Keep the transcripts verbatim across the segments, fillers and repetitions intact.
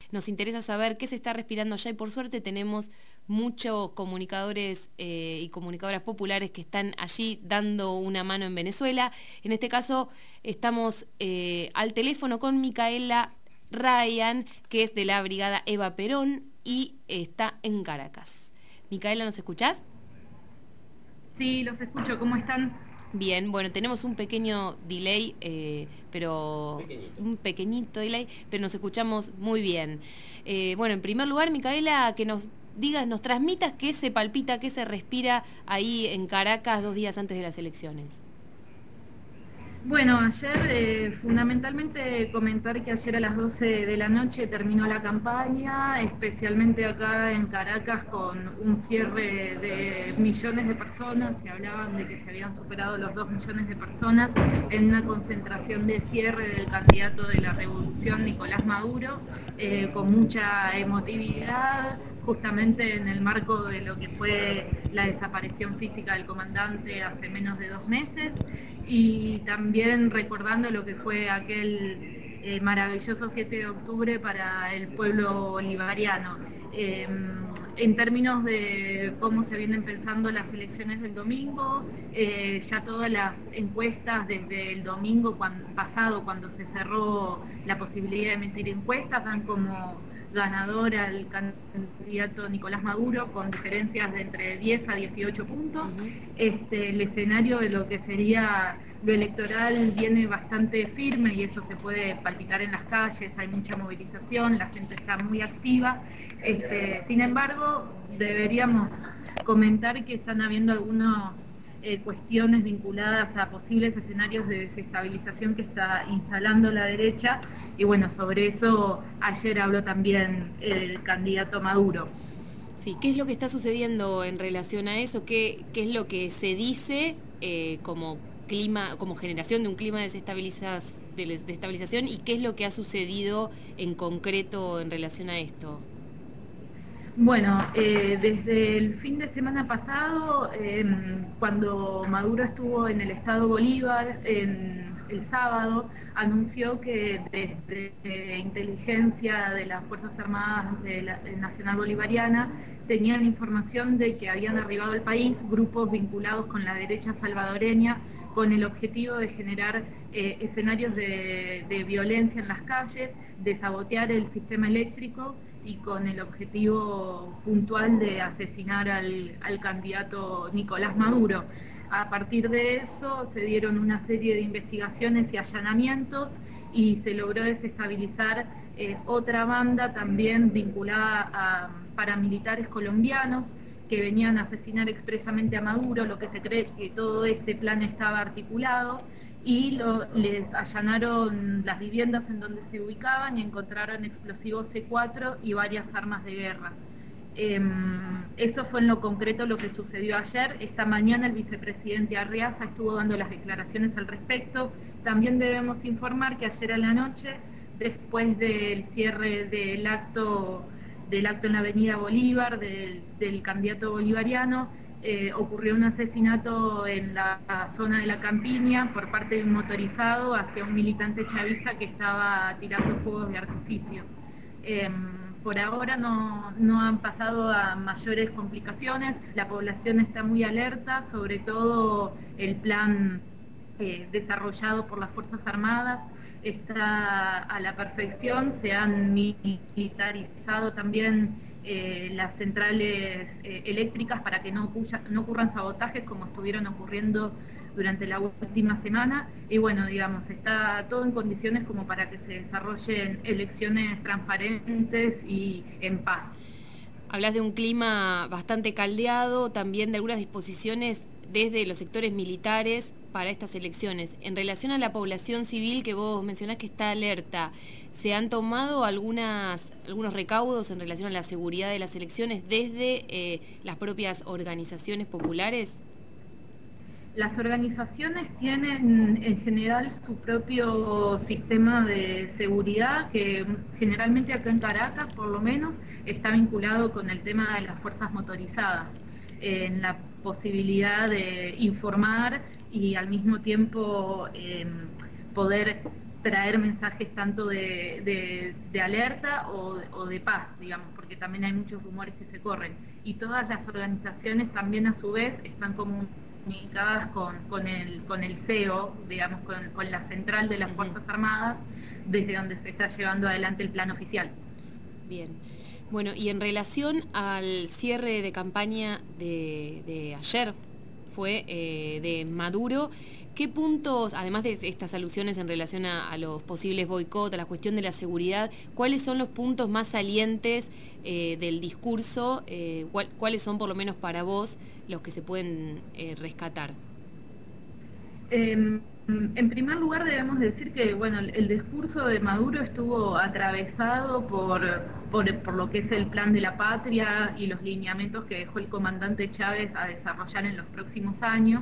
nos interesa saber qué se está respirando allá y por suerte tenemos muchos comunicadores eh, y comunicadoras populares que están allí dando una mano en Venezuela. En este caso estamos eh, al teléfono con Micaela Ryan, que es de la Brigada Eva Perón y está en Caracas. Micaela, ¿nos escuchás? Sí, los escucho. ¿Cómo están? Bien, bueno, tenemos un pequeño delay, eh, pero Pequeñito. un pequeñito delay, pero nos escuchamos muy bien. Eh, bueno, en primer lugar, Micaela, que nos digas, nos transmitas qué se palpita, qué se respira ahí en Caracas dos días antes de las elecciones. Bueno, ayer eh, fundamentalmente comentar que ayer a las doce de la noche terminó la campaña, especialmente acá en Caracas con un cierre de millones de personas, se hablaban de que se habían superado los dos millones de personas en una concentración de cierre del candidato de la revolución Nicolás Maduro, eh, con mucha emotividad, justamente en el marco de lo que fue la desaparición física del comandante hace menos de dos meses y también recordando lo que fue aquel eh, maravilloso siete de octubre para el pueblo bolivariano. Eh, en términos de cómo se vienen pensando las elecciones del domingo, eh, ya todas las encuestas desde el domingo cuando, pasado, cuando se cerró la posibilidad de emitir encuestas, dan como ganador al candidato Nicolás Maduro con diferencias de entre diez a dieciocho puntos. Uh-huh. Este, el escenario de lo que sería lo electoral viene bastante firme y eso se puede palpitar en las calles, hay mucha movilización, la gente está muy activa. Este, sin embargo, deberíamos comentar que están habiendo algunos Eh, cuestiones vinculadas a posibles escenarios de desestabilización que está instalando la derecha y bueno, sobre eso ayer habló también el candidato Maduro. Sí, ¿qué es lo que está sucediendo en relación a eso? ¿Qué, qué es lo que se dice eh, como clima, como generación de un clima de, desestabilizas, de desestabilización y qué es lo que ha sucedido en concreto en relación a esto? Bueno, eh, desde el fin de semana pasado, eh, cuando Maduro estuvo en el estado Bolívar, en el sábado, anunció que desde eh, inteligencia de las Fuerzas Armadas de la de Nacional Bolivariana tenían información de que habían arribado al país grupos vinculados con la derecha salvadoreña con el objetivo de generar eh, escenarios de, de violencia en las calles, de sabotear el sistema eléctrico y con el objetivo puntual de asesinar al, al candidato Nicolás Maduro. A partir de eso se dieron una serie de investigaciones y allanamientos y se logró desestabilizar eh, otra banda también vinculada a paramilitares colombianos que venían a asesinar expresamente a Maduro. Lo que se cree es que todo este plan estaba articulado y lo, les allanaron las viviendas en donde se ubicaban y encontraron explosivos ce cuatro y varias armas de guerra. Eh, eso fue en lo concreto lo que sucedió ayer. Esta mañana el vicepresidente Arriaza estuvo dando las declaraciones al respecto. También debemos informar que ayer a la noche, después del cierre del acto, del acto en la avenida Bolívar, del, del candidato bolivariano, Eh, ocurrió un asesinato en la zona de la Campiña por parte de un motorizado hacia un militante chavista que estaba tirando fuegos de artificio. Eh, por ahora no, no han pasado a mayores complicaciones, la población está muy alerta, sobre todo el plan eh, desarrollado por las Fuerzas Armadas está a la perfección, se han militarizado también Eh, las centrales eh, eléctricas para que no, ocurra, no ocurran sabotajes como estuvieron ocurriendo durante la última semana y bueno, digamos, está todo en condiciones como para que se desarrollen elecciones transparentes y en paz. Hablas de un clima bastante caldeado, también de algunas disposiciones desde los sectores militares para estas elecciones. En relación a la población civil que vos mencionás que está alerta, ¿se han tomado algunas, algunos recaudos en relación a la seguridad de las elecciones desde eh, las propias organizaciones populares? Las organizaciones tienen en general su propio sistema de seguridad que generalmente acá en Caracas por lo menos está vinculado con el tema de las fuerzas motorizadas, en la posibilidad de informar y al mismo tiempo eh, poder traer mensajes tanto de, de, de alerta o, o de paz, digamos, porque también hay muchos rumores que se corren. Y todas las organizaciones también a su vez están comunicadas con, con, el, con el C E O, digamos, con, con la central de las Fuerzas Armadas, desde donde se está llevando adelante el plan oficial. Bien. Bueno, y en relación al cierre de campaña de, de ayer, fue eh, de Maduro, ¿qué puntos, además de estas alusiones en relación a, a los posibles boicots, a la cuestión de la seguridad, cuáles son los puntos más salientes eh, del discurso? Eh, cuál, ¿Cuáles son, por lo menos para vos, los que se pueden eh, rescatar? Eh, en primer lugar debemos decir que bueno, el, el discurso de Maduro estuvo atravesado por, por, por lo que es el plan de la patria y los lineamientos que dejó el comandante Chávez a desarrollar en los próximos años,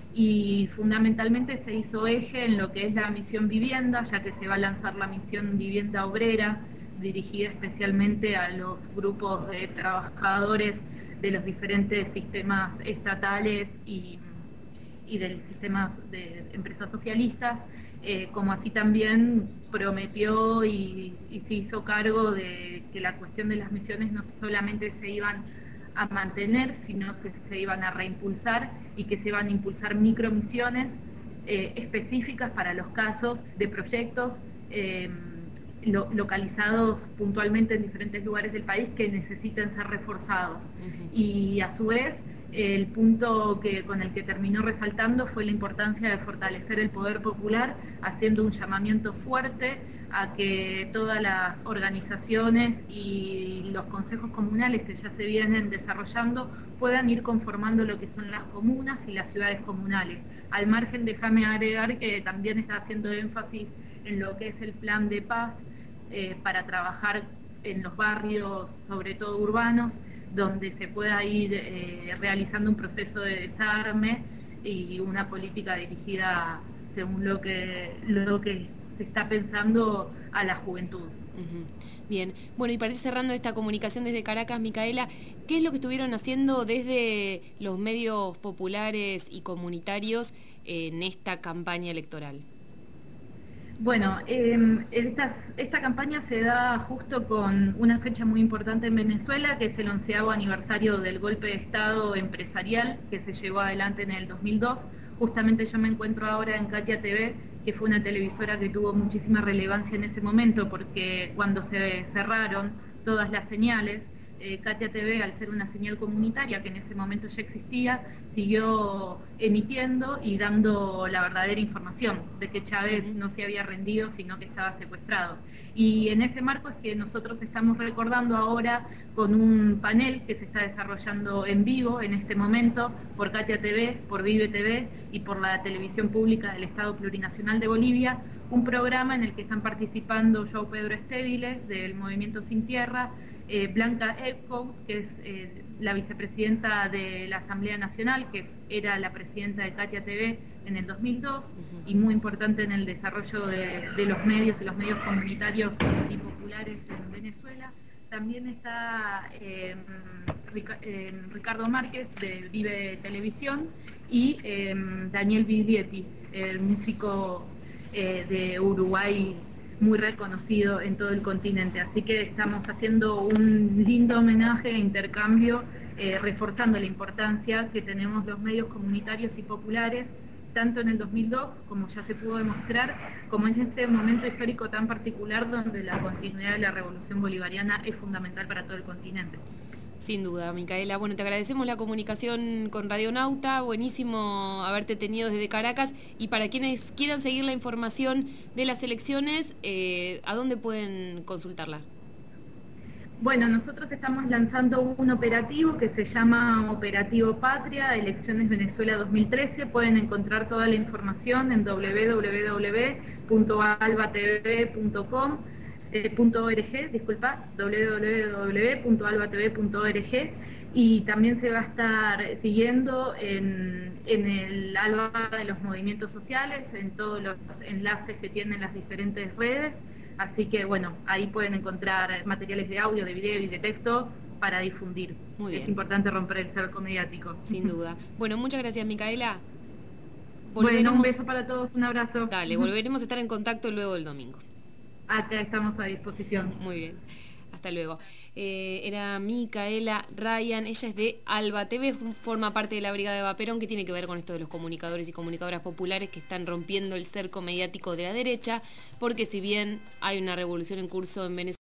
y fundamentalmente se hizo eje en lo que es la misión vivienda, ya que se va a lanzar la misión vivienda obrera, dirigida especialmente a los grupos de trabajadores de los diferentes sistemas estatales y y del sistema de empresas socialistas, eh, como así también prometió y, y se hizo cargo de que la cuestión de las misiones no solamente se iban a mantener, sino que se iban a reimpulsar y que se iban a impulsar micromisiones eh, específicas para los casos de proyectos eh, lo, localizados puntualmente en diferentes lugares del país que necesiten ser reforzados. Uh-huh. Y a su vez, el punto que, con el que terminó resaltando fue la importancia de fortalecer el poder popular, haciendo un llamamiento fuerte a que todas las organizaciones y los consejos comunales que ya se vienen desarrollando puedan ir conformando lo que son las comunas y las ciudades comunales. Al margen, déjame agregar que también está haciendo énfasis en lo que es el plan de paz eh, para trabajar en los barrios, sobre todo urbanos, donde se pueda ir eh, realizando un proceso de desarme y una política dirigida según lo que, lo que se está pensando a la juventud. Uh-huh. Bien, bueno, y para ir cerrando esta comunicación desde Caracas, Micaela, ¿qué es lo que estuvieron haciendo desde los medios populares y comunitarios en esta campaña electoral? Bueno, eh, esta, esta campaña se da justo con una fecha muy importante en Venezuela, que es el onceavo aniversario del golpe de Estado empresarial que se llevó adelante en el dos mil dos. Justamente yo me encuentro ahora en Katia T V, que fue una televisora que tuvo muchísima relevancia en ese momento, porque cuando se cerraron todas las señales, eh, Katia T V, al ser una señal comunitaria que en ese momento ya existía, siguió emitiendo y dando la verdadera información de que Chávez no se había rendido, sino que estaba secuestrado. Y en ese marco es que nosotros estamos recordando ahora con un panel que se está desarrollando en vivo en este momento por Katia T V, por Vive T V y por la televisión pública del Estado Plurinacional de Bolivia, un programa en el que están participando João Pedro Estéviles del Movimiento Sin Tierra, eh, Blanca Epco, que es eh, la vicepresidenta de la Asamblea Nacional, que era la presidenta de Katia T V en el dos mil dos, uh-huh. y muy importante en el desarrollo de, de los medios y los medios comunitarios y populares en Venezuela. También está eh, Ricardo Márquez de Vive Televisión y eh, Daniel Biglietti, el músico eh, de Uruguay muy reconocido en todo el continente. Así que estamos haciendo un lindo homenaje e intercambio, eh, reforzando la importancia que tenemos los medios comunitarios y populares, tanto en el dos mil dos, como ya se pudo demostrar, como en este momento histórico tan particular donde la continuidad de la revolución bolivariana es fundamental para todo el continente. Sin duda, Micaela. Bueno, te agradecemos la comunicación con Radionauta, buenísimo haberte tenido desde Caracas, y para quienes quieran seguir la información de las elecciones, eh, ¿a dónde pueden consultarla? Bueno, nosotros estamos lanzando un operativo que se llama Operativo Patria, Elecciones Venezuela dos mil trece. Pueden encontrar toda la información en doble u doble u doble u punto alba t v punto com. Eh, .org, disculpa, doble u doble u doble u punto alba t v punto org, y también se va a estar siguiendo en, en el ALBA de los movimientos sociales, en todos los enlaces que tienen las diferentes redes, así que bueno, ahí pueden encontrar materiales de audio, de video y de texto para difundir. Muy bien. Es importante romper el cerco mediático. Sin duda. Bueno, muchas gracias, Micaela. Bueno, un beso para todos, un abrazo. Dale, volveremos a estar en contacto luego del domingo. Acá estamos a disposición. Muy bien, hasta luego. Eh, era Micaela Ryan, ella es de Alba T V, forma parte de la Brigada de Vaperón, que tiene que ver con esto de los comunicadores y comunicadoras populares que están rompiendo el cerco mediático de la derecha, porque si bien hay una revolución en curso en Venezuela,